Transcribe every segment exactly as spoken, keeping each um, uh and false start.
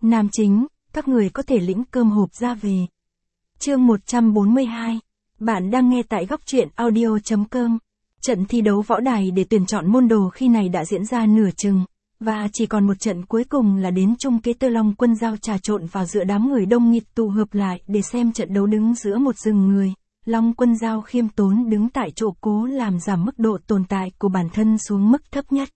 Nam chính, các người có thể lĩnh cơm hộp ra về. Chương một trăm bốn mươi hai. Bạn đang nghe tại góc truyện audio.com. Trận thi đấu võ đài để tuyển chọn môn đồ khi này đã diễn ra nửa chừng, và chỉ còn một trận cuối cùng là đến chung kết. Tơ Long Quân Dao trà trộn vào giữa đám người đông nghịt tụ hợp lại để xem trận đấu đứng giữa một rừng người. Long Quân Dao khiêm tốn đứng tại chỗ cố làm giảm mức độ tồn tại của bản thân xuống mức thấp nhất.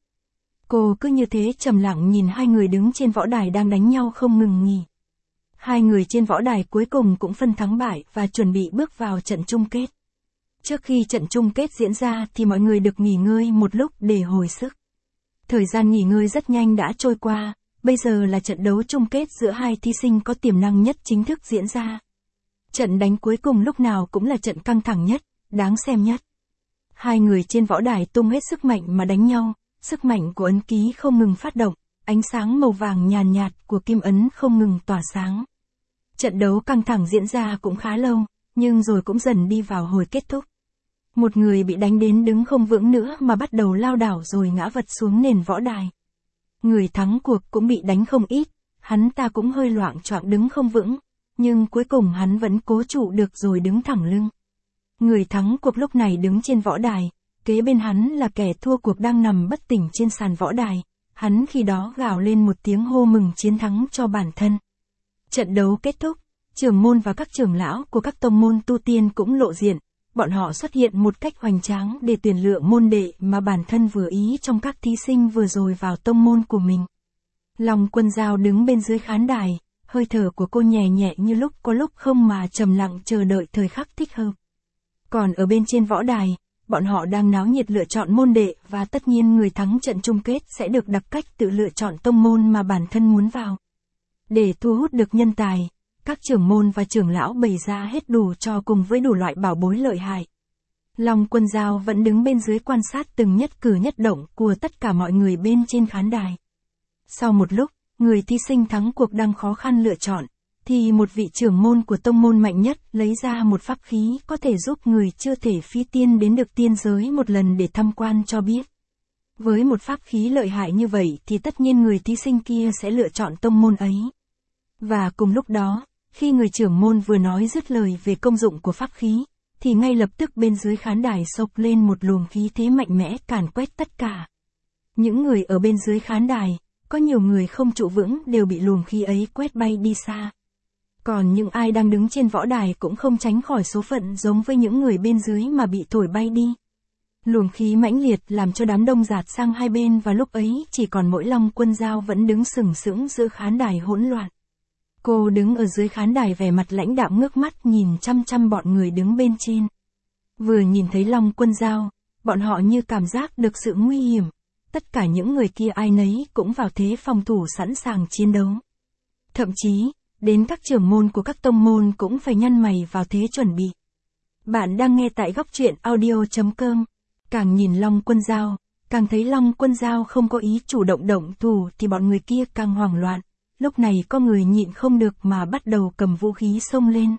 Cô cứ như thế trầm lặng nhìn hai người đứng trên võ đài đang đánh nhau không ngừng nghỉ. Hai người trên võ đài cuối cùng cũng phân thắng bại và chuẩn bị bước vào trận chung kết. Trước khi trận chung kết diễn ra thì mọi người được nghỉ ngơi một lúc để hồi sức. Thời gian nghỉ ngơi rất nhanh đã trôi qua, bây giờ là trận đấu chung kết giữa hai thí sinh có tiềm năng nhất chính thức diễn ra. Trận đánh cuối cùng lúc nào cũng là trận căng thẳng nhất, đáng xem nhất. Hai người trên võ đài tung hết sức mạnh mà đánh nhau, sức mạnh của ấn ký không ngừng phát động, ánh sáng màu vàng nhàn nhạt của kim ấn không ngừng tỏa sáng. Trận đấu căng thẳng diễn ra cũng khá lâu, nhưng rồi cũng dần đi vào hồi kết thúc. Một người bị đánh đến đứng không vững nữa mà bắt đầu lao đảo rồi ngã vật xuống nền võ đài. Người thắng cuộc cũng bị đánh không ít, hắn ta cũng hơi loạng choạng đứng không vững, nhưng cuối cùng hắn vẫn cố trụ được rồi đứng thẳng lưng. Người thắng cuộc lúc này đứng trên võ đài, kế bên hắn là kẻ thua cuộc đang nằm bất tỉnh trên sàn võ đài, hắn khi đó gào lên một tiếng hô mừng chiến thắng cho bản thân. Trận đấu kết thúc, trưởng môn và các trưởng lão của các tông môn tu tiên cũng lộ diện, bọn họ xuất hiện một cách hoành tráng để tuyển lựa môn đệ mà bản thân vừa ý trong các thí sinh vừa rồi vào tông môn của mình. Long Quân Dao đứng bên dưới khán đài, hơi thở của cô nhẹ nhẹ như lúc có lúc không mà trầm lặng chờ đợi thời khắc thích hợp. Còn ở bên trên võ đài, bọn họ đang náo nhiệt lựa chọn môn đệ và tất nhiên người thắng trận chung kết sẽ được đặc cách tự lựa chọn tông môn mà bản thân muốn vào. Để thu hút được nhân tài, các trưởng môn và trưởng lão bày ra hết đủ cho cùng với đủ loại bảo bối lợi hại. Long Quân Dao vẫn đứng bên dưới quan sát từng nhất cử nhất động của tất cả mọi người bên trên khán đài. Sau một lúc, người thí sinh thắng cuộc đang khó khăn lựa chọn, thì một vị trưởng môn của tông môn mạnh nhất lấy ra một pháp khí có thể giúp người chưa thể phi tiên đến được tiên giới một lần để tham quan cho biết. Với một pháp khí lợi hại như vậy thì tất nhiên người thí sinh kia sẽ lựa chọn tông môn ấy. Và cùng lúc đó, khi người trưởng môn vừa nói dứt lời về công dụng của pháp khí, thì ngay lập tức bên dưới khán đài xộc lên một luồng khí thế mạnh mẽ càn quét tất cả. Những người ở bên dưới khán đài, có nhiều người không trụ vững đều bị luồng khí ấy quét bay đi xa. Còn những ai đang đứng trên võ đài cũng không tránh khỏi số phận giống với những người bên dưới mà bị thổi bay đi. Luồng khí mãnh liệt làm cho đám đông dạt sang hai bên và lúc ấy chỉ còn mỗi Long Quân Dao vẫn đứng sừng sững giữa khán đài hỗn loạn. Cô đứng ở dưới khán đài vẻ mặt lãnh đạm ngước mắt nhìn chăm chăm bọn người đứng bên trên. Vừa nhìn thấy Long Quân Dao, bọn họ như cảm giác được sự nguy hiểm. Tất cả những người kia ai nấy cũng vào thế phòng thủ sẵn sàng chiến đấu. Thậm chí, đến các trưởng môn của các tông môn cũng phải nhăn mày vào thế chuẩn bị. Bạn đang nghe tại góc truyện audio.com. Càng nhìn Long Quân Dao, càng thấy Long Quân Dao không có ý chủ động động thủ thì bọn người kia càng hoảng loạn. Lúc này có người nhịn không được mà bắt đầu cầm vũ khí xông lên.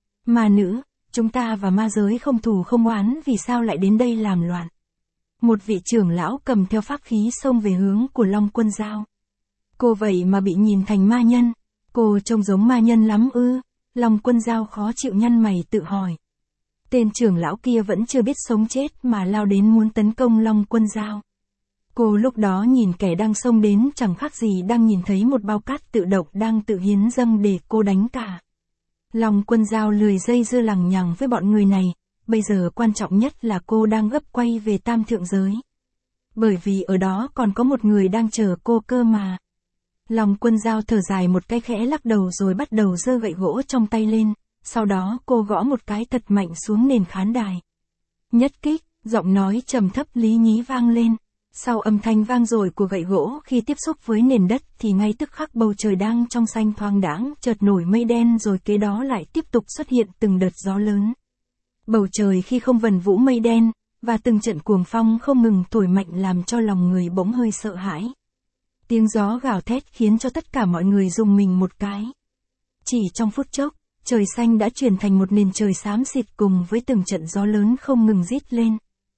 Ma nữ, chúng ta và ma giới không thù không oán vì sao lại đến đây làm loạn. Một vị trưởng lão cầm theo pháp khí xông về hướng của Long Quân Dao. Cô vậy mà bị nhìn thành ma nhân. Cô trông giống ma nhân lắm ư? Long Quân Dao khó chịu nhăn mày tự hỏi. Tên trưởng lão kia vẫn chưa biết sống chết mà lao đến muốn tấn công Long Quân Dao. Cô lúc đó nhìn kẻ đang xông đến chẳng khác gì đang nhìn thấy một bao cát tự động đang tự hiến dâng để cô đánh cả. Long Quân Dao lười dây dưa lằng nhằng với bọn người này, bây giờ quan trọng nhất là cô đang gấp quay về Tam Thượng Giới. Bởi vì ở đó còn có một người đang chờ cô cơ mà. Long Quân Dao thở dài một cái khẽ lắc đầu rồi bắt đầu giơ gậy gỗ trong tay lên, sau đó cô gõ một cái thật mạnh xuống nền khán đài. Nhất kích, giọng nói trầm thấp lý nhí vang lên. Sau âm thanh vang dội của gậy gỗ khi tiếp xúc với nền đất thì ngay tức khắc bầu trời đang trong xanh thoáng đãng chợt nổi mây đen rồi kế đó lại tiếp tục xuất hiện từng đợt gió lớn. Bầu trời khi không vần vũ mây đen, và từng trận cuồng phong không ngừng thổi mạnh làm cho lòng người bỗng hơi sợ hãi. Tiếng gió gào thét khiến cho tất cả mọi người rùng mình một cái. Chỉ trong phút chốc, trời xanh đã chuyển thành một nền trời xám xịt cùng với từng trận gió lớn không ngừng rít lên.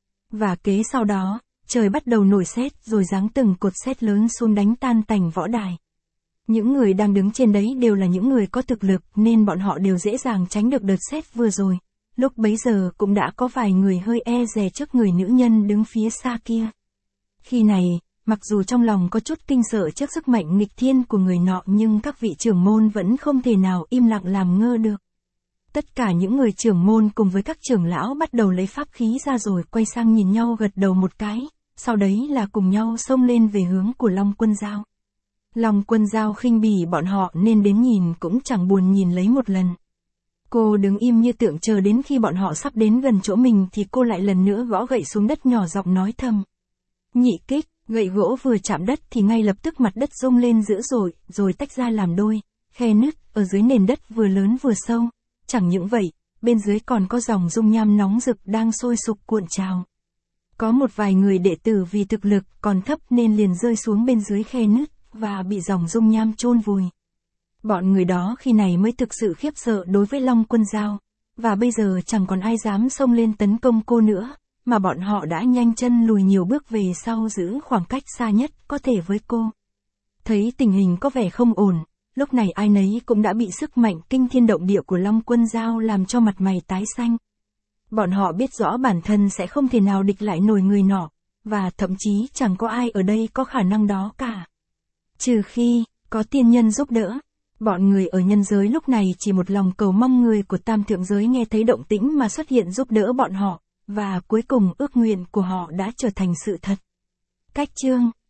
Và kế sau đó, trời bắt đầu nổi sét rồi giáng từng cột sét lớn xuống đánh tan tành võ đài. Những người đang đứng trên đấy đều là những người có thực lực nên bọn họ đều dễ dàng tránh được đợt sét vừa rồi. Lúc bấy giờ cũng đã có vài người hơi e dè trước người nữ nhân đứng phía xa kia. Khi này, mặc dù trong lòng có chút kinh sợ trước sức mạnh nghịch thiên của người nọ nhưng các vị trưởng môn vẫn không thể nào im lặng làm ngơ được. Tất cả những người trưởng môn cùng với các trưởng lão bắt đầu lấy pháp khí ra rồi quay sang nhìn nhau gật đầu một cái, sau đấy là cùng nhau xông lên về hướng của Long Quân Dao. Long Quân Dao khinh bỉ bọn họ nên đến nhìn cũng chẳng buồn nhìn lấy một lần. Cô đứng im như tượng chờ đến khi bọn họ sắp đến gần chỗ mình thì cô lại lần nữa gõ gậy xuống đất nhỏ giọng nói thầm. Nhị kích, gậy gỗ vừa chạm đất thì ngay lập tức mặt đất rung lên dữ dội, rồi tách ra làm đôi, khe nứt ở dưới nền đất vừa lớn vừa sâu. Chẳng những vậy, bên dưới còn có dòng dung nham nóng rực đang sôi sục cuộn trào. Có một vài người đệ tử vì thực lực còn thấp nên liền rơi xuống bên dưới khe nứt và bị dòng dung nham chôn vùi. Bọn người đó khi này mới thực sự khiếp sợ đối với Long Quân Dao, và bây giờ chẳng còn ai dám xông lên tấn công cô nữa, mà bọn họ đã nhanh chân lùi nhiều bước về sau giữ khoảng cách xa nhất có thể với cô. Thấy tình hình có vẻ không ổn, lúc này ai nấy cũng đã bị sức mạnh kinh thiên động địa của Long Quân Dao làm cho mặt mày tái xanh. Bọn họ biết rõ bản thân sẽ không thể nào địch lại nổi người nọ, và thậm chí chẳng có ai ở đây có khả năng đó cả. Trừ khi, có tiên nhân giúp đỡ. Bọn người ở nhân giới lúc này chỉ một lòng cầu mong người của tam thượng giới nghe thấy động tĩnh mà xuất hiện giúp đỡ bọn họ, và cuối cùng ước nguyện của họ đã trở thành sự thật. Cách chương